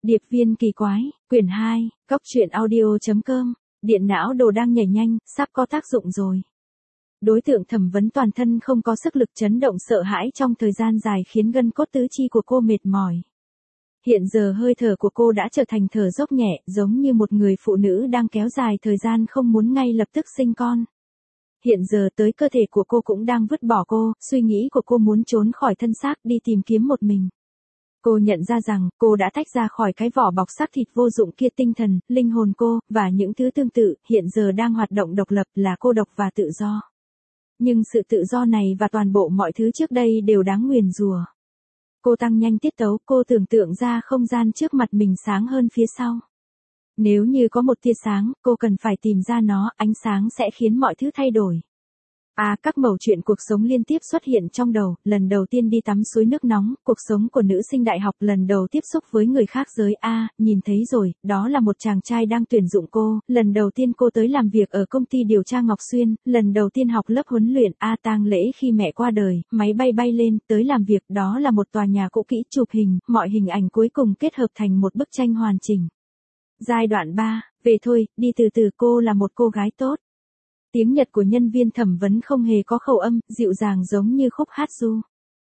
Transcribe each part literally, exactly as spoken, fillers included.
Điệp viên kỳ quái, quyển hai, cóc truyện audio.com, điện não đồ đang nhảy nhanh, sắp có tác dụng rồi. Đối tượng thẩm vấn toàn thân không có sức lực, chấn động sợ hãi trong thời gian dài khiến gân cốt tứ chi của cô mệt mỏi. Hiện giờ hơi thở của cô đã trở thành thở dốc nhẹ, giống như một người phụ nữ đang kéo dài thời gian không muốn ngay lập tức sinh con. Hiện giờ tới cơ thể của cô cũng đang vứt bỏ cô, suy nghĩ của cô muốn trốn khỏi thân xác đi tìm kiếm một mình. Cô nhận ra rằng, cô đã tách ra khỏi cái vỏ bọc xác thịt vô dụng kia, tinh thần, linh hồn cô, và những thứ tương tự, hiện giờ đang hoạt động độc lập, là cô độc và tự do. Nhưng sự tự do này và toàn bộ mọi thứ trước đây đều đáng nguyền rủa. Cô tăng nhanh tiết tấu, cô tưởng tượng ra không gian trước mặt mình sáng hơn phía sau. Nếu như có một tia sáng, cô cần phải tìm ra nó, ánh sáng sẽ khiến mọi thứ thay đổi. À, các mẩu chuyện cuộc sống liên tiếp xuất hiện trong đầu, lần đầu tiên đi tắm suối nước nóng, cuộc sống của nữ sinh đại học, lần đầu tiếp xúc với người khác giới. A, à, nhìn thấy rồi, đó là một chàng trai đang tuyển dụng cô, lần đầu tiên cô tới làm việc ở công ty điều tra Ngọc Xuyên, lần đầu tiên học lớp huấn luyện. A, à, tang lễ khi mẹ qua đời, máy bay bay lên, tới làm việc, đó là một tòa nhà cũ kỹ, chụp hình, mọi hình ảnh cuối cùng kết hợp thành một bức tranh hoàn chỉnh. Giai đoạn ba, về thôi, đi từ từ, cô là một cô gái tốt. Tiếng Nhật của nhân viên thẩm vấn không hề có khẩu âm, dịu dàng giống như khúc hát ru.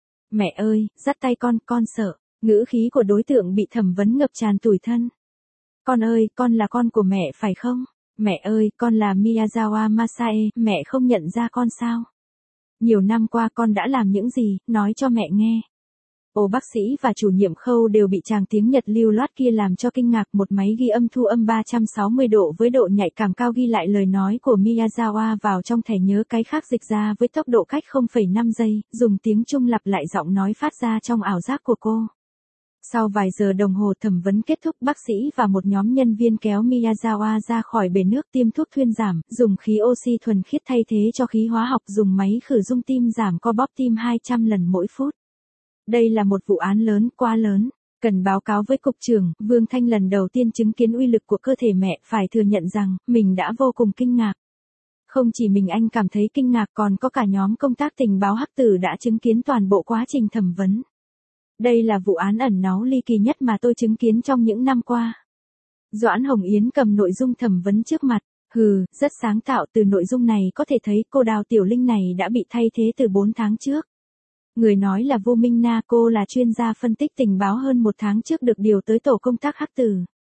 Mẹ ơi, dắt tay con, con sợ. Ngữ khí của đối tượng bị thẩm vấn ngập tràn tủi thân. Con ơi, con là con của mẹ phải không? Mẹ ơi, con là Miyazawa Masae, mẹ không nhận ra con sao? Nhiều năm qua con đã làm những gì, nói cho mẹ nghe. Ồ, bác sĩ và chủ nhiệm khâu đều bị tràng tiếng Nhật lưu loát kia làm cho kinh ngạc. Một máy ghi âm thu âm ba trăm sáu mươi độ với độ nhạy cảm cao ghi lại lời nói của Miyazawa vào trong thẻ nhớ, cái khác dịch ra với tốc độ cách không phẩy năm giây, dùng tiếng Trung lặp lại giọng nói phát ra trong ảo giác của cô. Sau vài giờ đồng hồ thẩm vấn kết thúc, bác sĩ và một nhóm nhân viên kéo Miyazawa ra khỏi bể nước, tiêm thuốc thuyên giảm, dùng khí oxy thuần khiết thay thế cho khí hóa học, dùng máy khử rung tim giảm co bóp tim hai trăm lần mỗi phút. Đây là một vụ án lớn, quá lớn. Cần báo cáo với cục trưởng. Vương Thanh lần đầu tiên chứng kiến uy lực của cơ thể mẹ, phải thừa nhận rằng, mình đã vô cùng kinh ngạc. Không chỉ mình anh cảm thấy kinh ngạc, còn có cả nhóm công tác tình báo hắc tử đã chứng kiến toàn bộ quá trình thẩm vấn. Đây là vụ án ẩn náu ly kỳ nhất mà tôi chứng kiến trong những năm qua. Doãn Hồng Yến cầm nội dung thẩm vấn trước mặt. Hừ, rất sáng tạo, từ nội dung này có thể thấy cô Đào Tiểu Linh này đã bị thay thế từ bốn tháng trước. Người nói là Vô Minh Na, cô là chuyên gia phân tích tình báo hơn một tháng trước được điều tới tổ công tác hắc tử.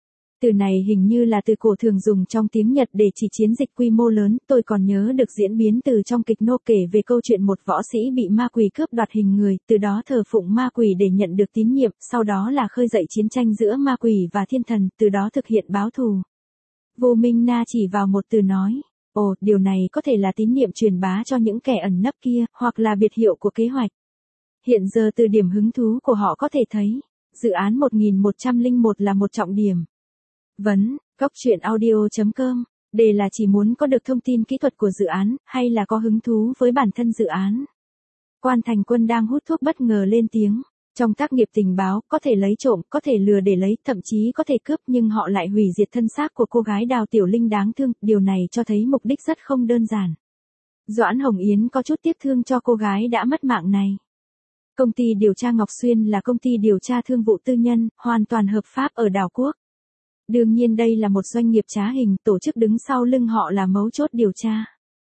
Từ này hình như là từ cổ thường dùng trong tiếng Nhật để chỉ chiến dịch quy mô lớn. Tôi còn nhớ được diễn biến từ trong kịch nô kể về câu chuyện một võ sĩ bị ma quỷ cướp đoạt hình người, từ đó thờ phụng ma quỷ để nhận được tín nhiệm, sau đó là khơi dậy chiến tranh giữa ma quỷ và thiên thần, từ đó thực hiện báo thù. Vô Minh Na chỉ vào một từ nói. Ồ, điều này có thể là tín niệm truyền bá cho những kẻ ẩn nấp kia, hoặc là biệt hiệu của kế hoạch. Hiện giờ từ điểm hứng thú của họ có thể thấy, dự án một nghìn một trăm lẻ một là một trọng điểm. Vấn, cóc truyện audio.com, đề là chỉ muốn có được thông tin kỹ thuật của dự án, hay là có hứng thú với bản thân dự án. Quan Thành Quân đang hút thuốc bất ngờ lên tiếng. Trong tác nghiệp tình báo, có thể lấy trộm, có thể lừa để lấy, thậm chí có thể cướp, nhưng họ lại hủy diệt thân xác của cô gái Đào Tiểu Linh đáng thương, điều này cho thấy mục đích rất không đơn giản. Doãn Hồng Yến có chút tiếc thương cho cô gái đã mất mạng này. Công ty điều tra Ngọc Xuyên là công ty điều tra thương vụ tư nhân, hoàn toàn hợp pháp ở đảo quốc. Đương nhiên đây là một doanh nghiệp trá hình, tổ chức đứng sau lưng họ là mấu chốt điều tra.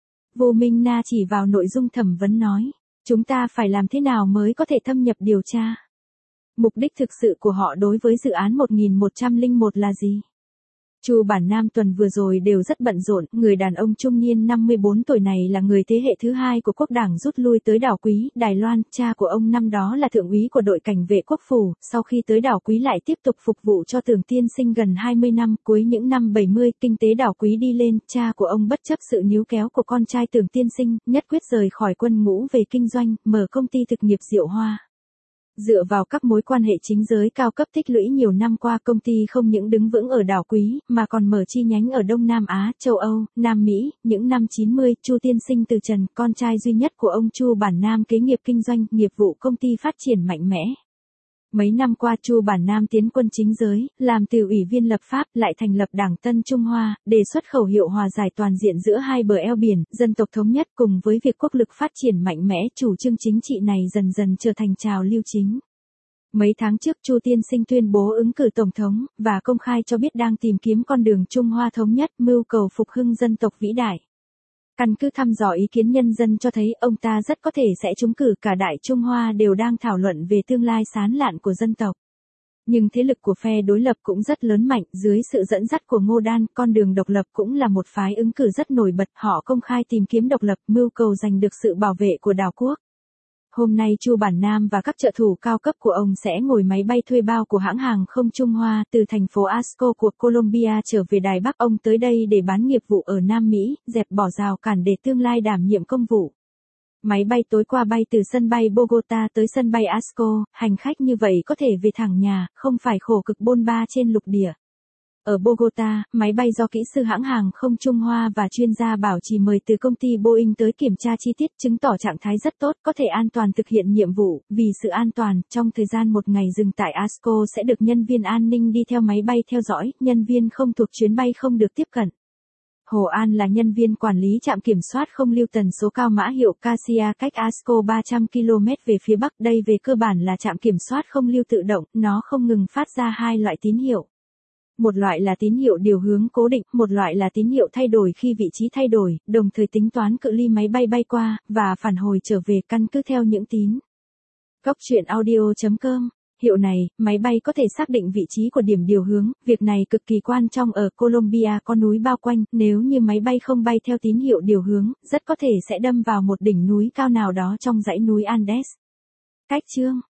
Vô Minh Na chỉ vào nội dung thẩm vấn nói, chúng ta phải làm thế nào mới có thể thâm nhập điều tra? Mục đích thực sự của họ đối với dự án một nghìn một trăm lẻ một là gì? Chu Bản Nam tuần vừa rồi đều rất bận rộn, người đàn ông trung niên năm mươi bốn tuổi này là người thế hệ thứ hai của quốc đảng rút lui tới đảo Quý, Đài Loan, cha của ông năm đó là thượng úy của đội cảnh vệ quốc phủ, sau khi tới đảo Quý lại tiếp tục phục vụ cho Tưởng Tiên Sinh gần hai mươi năm, cuối những năm bảy mươi, kinh tế đảo Quý đi lên, cha của ông bất chấp sự níu kéo của con trai Tưởng Tiên Sinh, nhất quyết rời khỏi quân ngũ về kinh doanh, mở công ty thực nghiệp rượu hoa. Dựa vào các mối quan hệ chính giới cao cấp tích lũy nhiều năm qua, công ty không những đứng vững ở đảo Quý, mà còn mở chi nhánh ở Đông Nam Á, châu Âu, Nam Mỹ. Những năm chín mươi, Chu Tiên Sinh từ trần, con trai duy nhất của ông Chu Bản Nam kế nghiệp kinh doanh, nghiệp vụ công ty phát triển mạnh mẽ. Mấy năm qua Chu Bản Nam tiến quân chính giới, làm từ ủy viên lập pháp, lại thành lập Đảng Tân Trung Hoa, đề xuất khẩu hiệu hòa giải toàn diện giữa hai bờ eo biển, dân tộc thống nhất. Cùng với việc quốc lực phát triển mạnh mẽ, chủ trương chính trị này dần dần trở thành trào lưu chính. Mấy tháng trước Chu Tiên Sinh tuyên bố ứng cử tổng thống, và công khai cho biết đang tìm kiếm con đường Trung Hoa thống nhất, mưu cầu phục hưng dân tộc vĩ đại. Căn cứ thăm dò ý kiến nhân dân cho thấy ông ta rất có thể sẽ trúng cử, cả Đại Trung Hoa đều đang thảo luận về tương lai sáng lạn của dân tộc. Nhưng thế lực của phe đối lập cũng rất lớn mạnh, dưới sự dẫn dắt của Ngô Đan, con đường độc lập cũng là một phái ứng cử rất nổi bật, họ công khai tìm kiếm độc lập, mưu cầu giành được sự bảo vệ của đảo quốc. Hôm nay Chu Bản Nam và các trợ thủ cao cấp của ông sẽ ngồi máy bay thuê bao của hãng hàng không Trung Hoa từ thành phố Asco của Colombia trở về Đài Bắc. Ông tới đây để bán nghiệp vụ ở Nam Mỹ, dẹp bỏ rào cản để tương lai đảm nhiệm công vụ. Máy bay tối qua bay từ sân bay Bogota tới sân bay Asco, hành khách như vậy có thể về thẳng nhà, không phải khổ cực bôn ba trên lục địa. Ở Bogota, máy bay do kỹ sư hãng hàng không Trung Hoa và chuyên gia bảo trì mời từ công ty Boeing tới kiểm tra chi tiết, chứng tỏ trạng thái rất tốt, có thể an toàn thực hiện nhiệm vụ. Vì sự an toàn, trong thời gian một ngày dừng tại Asco sẽ được nhân viên an ninh đi theo máy bay theo dõi, nhân viên không thuộc chuyến bay không được tiếp cận. Hồ An là nhân viên quản lý trạm kiểm soát không lưu tần số cao mã hiệu Cassia cách Asco ba trăm ki lô mét về phía bắc. Đây về cơ bản là trạm kiểm soát không lưu tự động, nó không ngừng phát ra hai loại tín hiệu. Một loại là tín hiệu điều hướng cố định, một loại là tín hiệu thay đổi khi vị trí thay đổi, đồng thời tính toán cự ly máy bay bay qua, và phản hồi trở về căn cứ theo những tín. Góc truyện audio chấm com. Hiệu này, máy bay có thể xác định vị trí của điểm điều hướng, việc này cực kỳ quan trọng ở Colombia có núi bao quanh, nếu như máy bay không bay theo tín hiệu điều hướng, rất có thể sẽ đâm vào một đỉnh núi cao nào đó trong dãy núi Andes. Cách chương